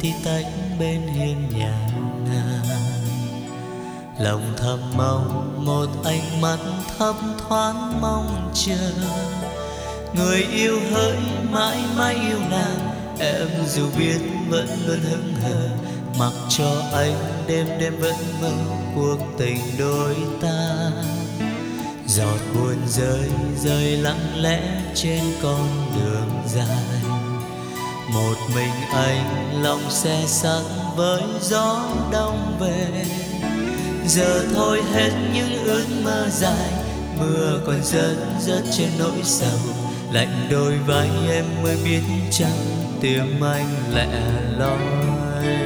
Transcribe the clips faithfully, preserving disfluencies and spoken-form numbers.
tí tách bên hiên nhà nàng. Lòng thầm mong một ánh mắt thấp thoáng mong chờ, người yêu hỡi mãi mãi yêu nàng. Em dù biết vẫn luôn hững hờ, mặc cho anh đêm đêm vẫn mơ cuộc tình đôi ta. Giọt buồn rơi rơi lặng lẽ trên con đường dài, một mình anh lòng xe sắt với gió đông về. Giờ thôi hết những ước mơ dài, mưa còn rớt rớt trên nỗi sầu. Lạnh đôi vai em mới biết chăng tim anh lẻ loi.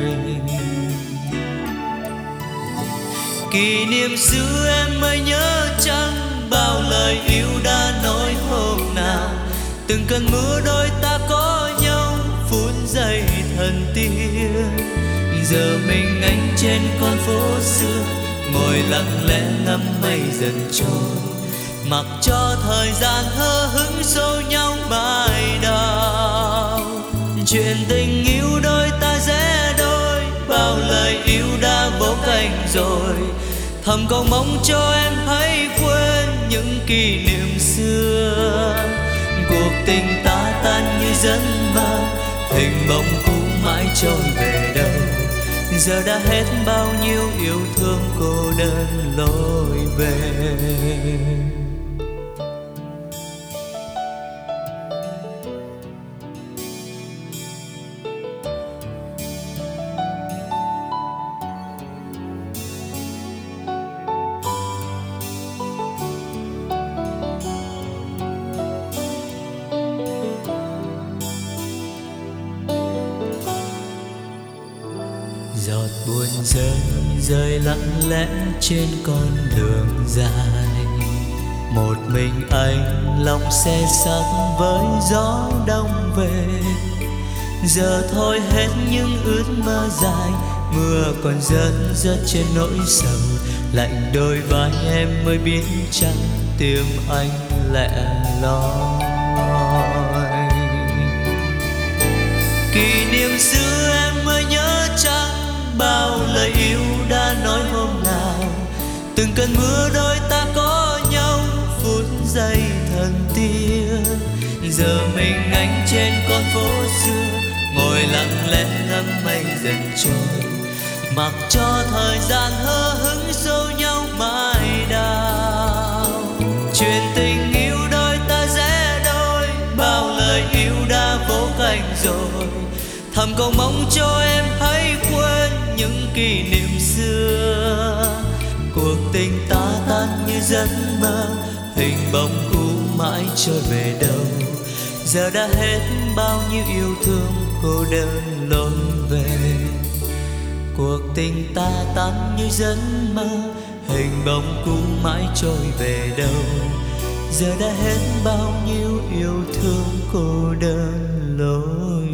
Kỷ niệm xưa em mới nhớ chăng, bao lời yêu đã nói hôm nào. Từng cơn mưa đôi ta có nhau, phút giây thần tiên. Giờ mình anh trên con phố xưa, ngồi lặng lẽ ngắm mây dần trôi, mặc cho thời gian hờ hững xô nhau mãi đau. Chuyện tình yêu đôi ta rẽ đôi, bao lời yêu đã vỗ cánh rồi. Thầm cầu mong cho em hãy quên những kỷ niệm xưa. Cuộc tình ta tan như giấc mơ, hình bóng cũ mãi trôi về đâu. Giờ đã hết bao nhiêu yêu thương cô đơn lối về. Giọt buồn rơi rơi lặng lẽ trên con đường dài, một mình anh lòng xe sắt với gió đông về. Giờ thôi hết những ước mơ dài, mưa còn rớt rớt trên nỗi sầu. Lạnh đôi vai em mới biết chăng tim anh lẻ loi. Kỷ niệm xưa em mới nhớ chăng, bao lời yêu đã nói hôm nào. Từng cơn mưa đôi ta có nhau, phút giây thần tiên. Giờ mình anh trên con phố xưa, ngồi lặng lẽ ngắm mây dần trôi, mặc cho thời gian hờ hững xô nhau mãi đau. Chuyện tình yêu đôi ta rẽ đôi, bao lời yêu đã vỗ cánh rồi. Thầm cầu mong cho em hãy quên những kỷ niệm xưa. Cuộc tình ta tan như giấc mơ, hình bóng cũ mãi trôi về đâu. Giờ đã hết bao nhiêu yêu thương cô đơn lối về. Cuộc tình ta tan như giấc mơ, hình bóng cũ mãi trôi về đâu. Giờ đã hết bao nhiêu yêu thương cô đơn lối